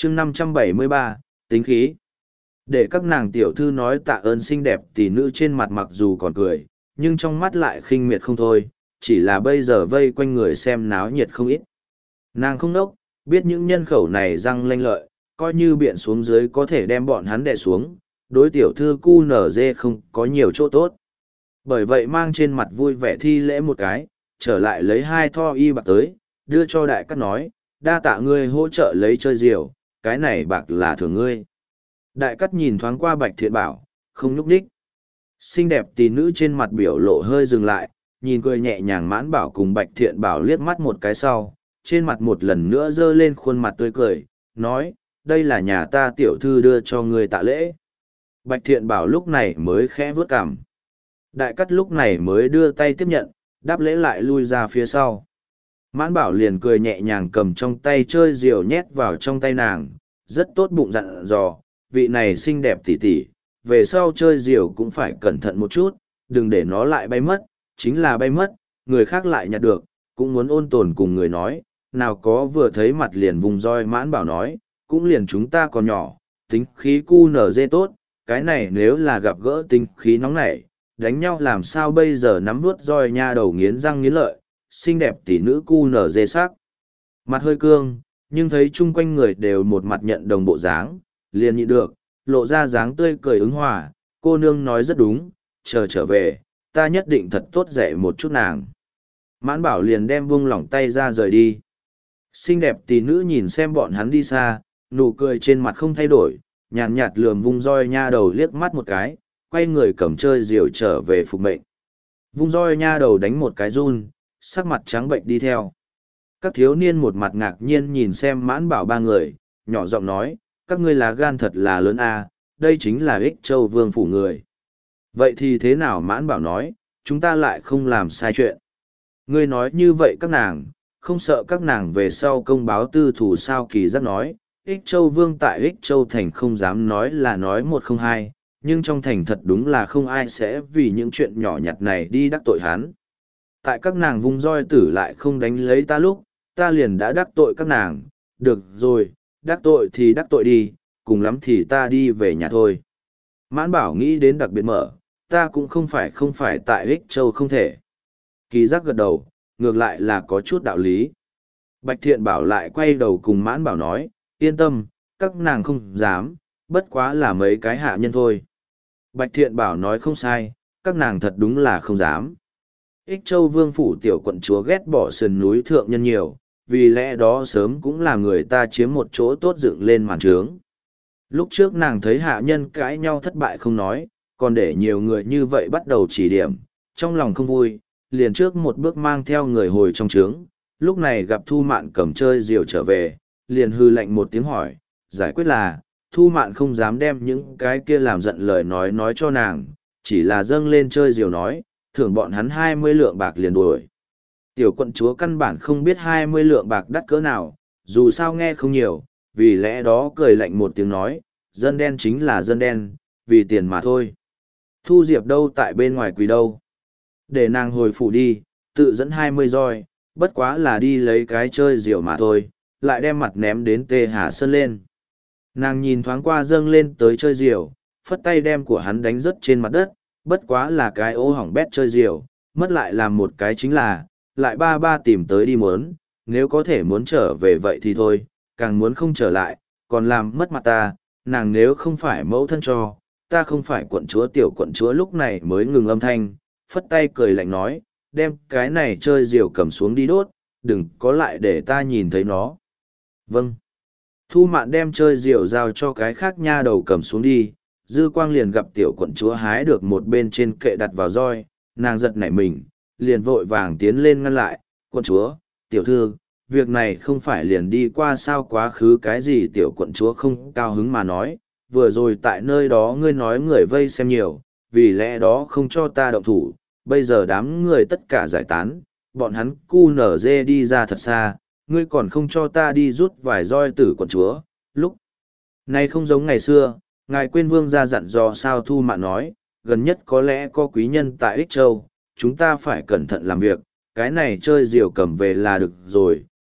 chương 573, tính khí. Để các nàng tiểu thư nói tạ ơn xinh đẹp tỷ nữ trên mặt mặc dù còn cười, nhưng trong mắt lại khinh miệt không thôi, chỉ là bây giờ vây quanh người xem náo nhiệt không ít. Nàng không nốc, biết những nhân khẩu này răng lanh lợi, coi như biện xuống dưới có thể đem bọn hắn đè xuống, đối tiểu thư cu nở dê không có nhiều chỗ tốt. Bởi vậy mang trên mặt vui vẻ thi lễ một cái, trở lại lấy 2 tho y bạc tới, đưa cho đại cát nói, đa tạ ngươi hỗ trợ lấy chơi diều, cái này bạc là thưởng ngươi. Đại cát nhìn thoáng qua Bạch Thiện Bảo, không nhúc đích. Xinh đẹp tỷ nữ trên mặt biểu lộ hơi dừng lại, nhìn cười nhẹ nhàng Mãn Bảo cùng Bạch Thiện Bảo liếc mắt một cái sau, trên mặt một lần nữa dơ lên khuôn mặt tươi cười, nói, đây là nhà ta tiểu thư đưa cho ngươi tạ lễ. Bạch Thiện Bảo lúc này mới khẽ vướt cằm. Đại cát lúc này mới đưa tay tiếp nhận, đáp lễ lại lui ra phía sau. Mãn Bảo liền cười nhẹ nhàng cầm trong tay chơi diều nhét vào trong tay nàng, rất tốt bụng dặn dò, vị này xinh đẹp tỉ tỉ, về sau chơi diều cũng phải cẩn thận một chút, đừng để nó lại bay mất, chính là bay mất, người khác lại nhặt được, cũng muốn ôn tồn cùng người nói, nào có vừa thấy mặt liền vùng roi. Mãn Bảo nói, cũng liền chúng ta còn nhỏ, tính khí cu nở dê tốt, cái này nếu là gặp gỡ tính khí nóng nảy, đánh nhau làm sao bây giờ. Nắm vuốt roi nha đầu nghiến răng nghiến lợi, xinh đẹp tỷ nữ cu nở dê sắc. Mặt hơi cương, nhưng thấy chung quanh người đều một mặt nhận đồng bộ dáng, liền nhịn được, lộ ra dáng tươi cười ứng hòa, cô nương nói rất đúng, chờ trở về, ta nhất định thật tốt dạy một chút nàng. Mãn Bảo liền đem buông lỏng tay ra rời đi. Xinh đẹp tỷ nữ nhìn xem bọn hắn đi xa, nụ cười trên mặt không thay đổi, nhàn nhạt lườm vung roi nha đầu liếc mắt một cái, quay người cầm chơi diều trở về phục mệnh. Vung roi nha đầu đánh một cái run, sắc mặt trắng bệnh đi theo. Các thiếu niên một mặt ngạc nhiên nhìn xem Mãn Bảo ba người, nhỏ giọng nói, các ngươi là gan thật là lớn a, đây chính là Ích Châu Vương phủ người. Vậy thì thế nào? Mãn Bảo nói, chúng ta lại không làm sai chuyện. Ngươi nói như vậy các nàng, không sợ các nàng về sau công báo tư thủ sao? Kỳ Giác nói, Ích Châu Vương tại Ích Châu Thành không dám nói là nói một không hai, nhưng trong thành thật đúng là không ai sẽ vì những chuyện nhỏ nhặt này đi đắc tội hắn. Tại các nàng vung roi tử lại không đánh lấy ta lúc, ta liền đã đắc tội các nàng, được rồi, đắc tội thì đắc tội đi, cùng lắm thì ta đi về nhà thôi. Mãn Bảo nghĩ đến đặc biệt mở, ta cũng không phải tại Ích Châu không thể. Kỳ Giác gật đầu, ngược lại là có chút đạo lý. Bạch Thiện Bảo lại quay đầu cùng Mãn Bảo nói, yên tâm, các nàng không dám, bất quá là mấy cái hạ nhân thôi. Bạch Thiện Bảo nói không sai, các nàng thật đúng là không dám. Ích Châu Vương phủ tiểu quận chúa ghét bỏ sườn núi thượng nhân nhiều, vì lẽ đó sớm cũng là người ta chiếm một chỗ tốt dựng lên màn trướng. Lúc trước nàng thấy hạ nhân cãi nhau thất bại không nói, còn để nhiều người như vậy bắt đầu chỉ điểm, trong lòng không vui, liền trước một bước mang theo người hồi trong trướng. Lúc này gặp Thu Mạn cầm chơi diều trở về, liền hư lạnh một tiếng hỏi, giải quyết là, Thu Mạn không dám đem những cái kia làm giận lời nói cho nàng, chỉ là dâng lên chơi diều nói, thưởng bọn hắn 20 lượng bạc liền đuổi. Tiểu quận chúa căn bản không biết 20 lượng bạc đắt cỡ nào, dù sao nghe không nhiều, vì lẽ đó cười lạnh một tiếng nói, dân đen chính là dân đen, vì tiền mà thôi. Thu Diệp đâu tại bên ngoài quỳ đâu. Để nàng hồi phủ đi, tự dẫn 20 roi, bất quá là đi lấy cái chơi diều mà thôi, lại đem mặt ném đến Tê Hà Sơn lên. Nàng nhìn thoáng qua dâng lên tới chơi diều, phất tay đem của hắn đánh rớt trên mặt đất, bất quá là cái ô hỏng bét chơi diều, mất lại làm một cái chính là, lại ba tìm tới đi muốn, nếu có thể muốn trở về vậy thì thôi, càng muốn không trở lại, còn làm mất mặt ta, nàng nếu không phải mẫu thân cho, ta không phải quận chúa. Tiểu quận chúa lúc này mới ngừng âm thanh, phất tay cười lạnh nói, đem cái này chơi diều cầm xuống đi đốt, đừng có lại để ta nhìn thấy nó. Vâng. Thu Mạn đem chơi diều giao cho cái khác nha đầu cầm xuống đi, Dư Quang liền gặp tiểu quận chúa hái được một bên trên kệ đặt vào roi, nàng giật nảy mình, liền vội vàng tiến lên ngăn lại, quận chúa, tiểu thư, việc này không phải liền đi qua sao? Quá khứ cái gì? Tiểu quận chúa không cao hứng mà nói, vừa rồi tại nơi đó ngươi nói người vây xem nhiều, vì lẽ đó không cho ta động thủ, bây giờ đám người tất cả giải tán, bọn hắn cu nở dê đi ra thật xa, ngươi còn không cho ta đi rút vài roi tử. Quận chúa, lúc này không giống ngày xưa, ngài quên vương gia dặn dò sao? Thu Mạn nói, gần nhất có lẽ có quý nhân tại Ích Châu, chúng ta phải cẩn thận làm việc, cái này chơi diều cầm về là được rồi,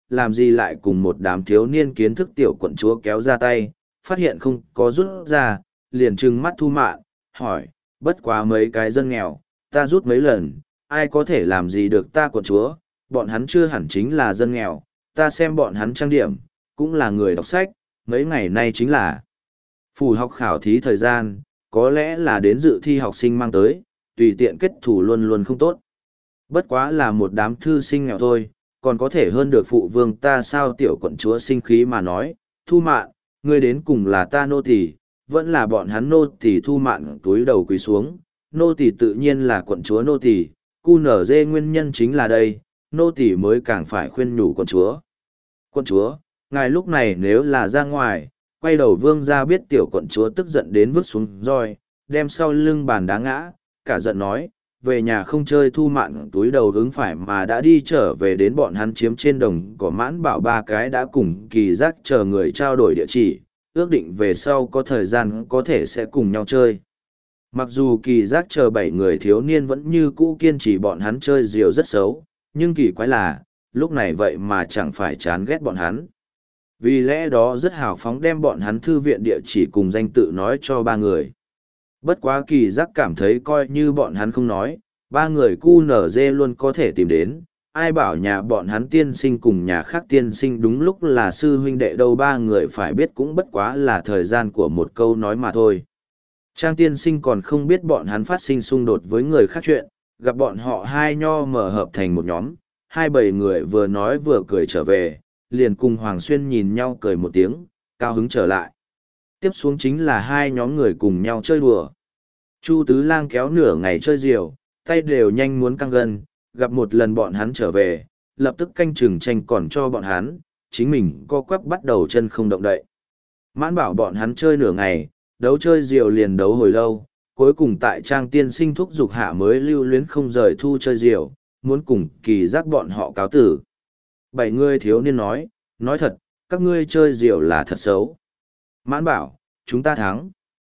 làm gì lại cùng một đám thiếu niên kiến thức tiểu quận chúa kéo ra tay, phát hiện không có rút ra, liền trừng mắt Thu Mạn, hỏi, bất quá mấy cái dân nghèo, ta rút mấy lần, ai có thể làm gì được ta quận chúa, bọn hắn chưa hẳn chính là dân nghèo, ta xem bọn hắn trang điểm, cũng là người đọc sách, mấy ngày nay chính là phủ học khảo thí thời gian, có lẽ là đến dự thi học sinh mang tới, tùy tiện kết thủ luôn luôn không tốt. Bất quá là một đám thư sinh nghèo thôi, còn có thể hơn được phụ vương ta sao tiểu quận chúa sinh khí mà nói, Thu Mạn, ngươi đến cùng là ta nô tỳ, vẫn là bọn hắn nô tỳ. Thu Mạn túi đầu quỳ xuống, nô tỳ tự nhiên là quận chúa nô tỳ, cu nở dê nguyên nhân chính là đây, nô tỳ mới càng phải khuyên nhủ quận chúa. Quận chúa, ngài lúc này nếu là ra ngoài, quay đầu vương ra biết tiểu quận chúa tức giận đến vứt xuống roi, đem sau lưng bàn đá ngã, cả giận nói, về nhà không chơi. Thu Mạn túi đầu hướng phải mà đã đi trở về đến bọn hắn chiếm trên đồng cỏ. Mãn Bảo ba cái đã cùng Kỳ Giác chờ người trao đổi địa chỉ, ước định về sau có thời gian có thể sẽ cùng nhau chơi. Mặc dù Kỳ Giác chờ 7 người thiếu niên vẫn như cũ kiên trì bọn hắn chơi diều rất xấu, nhưng kỳ quái là, lúc này vậy mà chẳng phải chán ghét bọn hắn. Vì lẽ đó rất hào phóng đem bọn hắn thư viện địa chỉ cùng danh tự nói cho 3 người. Bất quá Kỳ Giác cảm thấy coi như bọn hắn không nói, 3 người QNZ luôn có thể tìm đến, ai bảo nhà bọn hắn tiên sinh cùng nhà khác tiên sinh đúng lúc là sư huynh đệ đâu. 3 người phải biết cũng bất quá là thời gian của một câu nói mà thôi. Trang tiên sinh còn không biết bọn hắn phát sinh xung đột với người khác chuyện, gặp bọn họ hai nho mở hợp thành một nhóm, 27 người vừa nói vừa cười trở về, liền cùng Hoàng Xuyên nhìn nhau cười một tiếng, cao hứng trở lại. Tiếp xuống chính là 2 nhóm người cùng nhau chơi đùa. Chu Tứ Lang kéo nửa ngày chơi diều, tay đều nhanh muốn căng gân, gặp một lần bọn hắn trở về, lập tức canh chừng tranh còn cho bọn hắn, chính mình co quắp bắt đầu chân không động đậy. Mãn Bảo bọn hắn chơi nửa ngày, đấu chơi diều liền đấu hồi lâu, cuối cùng tại Trang tiên sinh thúc giục hạ mới lưu luyến không rời thu chơi diều, muốn cùng Kỳ Giác bọn họ cáo tử. 7 người thiếu niên nói thật, các ngươi chơi diều là thật xấu. Mãn Bảo, chúng ta thắng.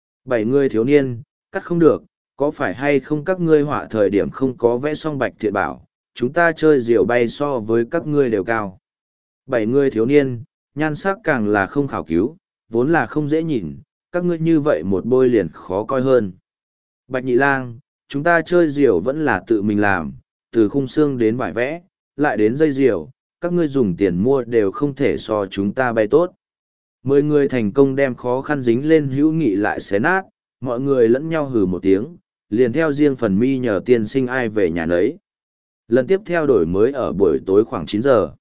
7 người thiếu niên, cắt không được, có phải hay không các ngươi họa thời điểm không có vẽ xong Bạch Thiện bảo, chúng ta chơi diều bay so với các ngươi đều cao. 7 người thiếu niên, nhan sắc càng là không khảo cứu, vốn là không dễ nhìn, các ngươi như vậy một bôi liền khó coi hơn. Bạch Nhị Lang, chúng ta chơi diều vẫn là tự mình làm, từ khung xương đến vải vẽ, lại đến dây diều, các ngươi dùng tiền mua đều không thể so chúng ta bay tốt. 10 người thành công đem khó khăn dính lên hữu nghị lại xé nát, mọi người lẫn nhau hừ một tiếng, liền theo riêng phần mi nhờ tiên sinh ai về nhà nấy. Lần tiếp theo đổi mới ở buổi tối khoảng 9 giờ.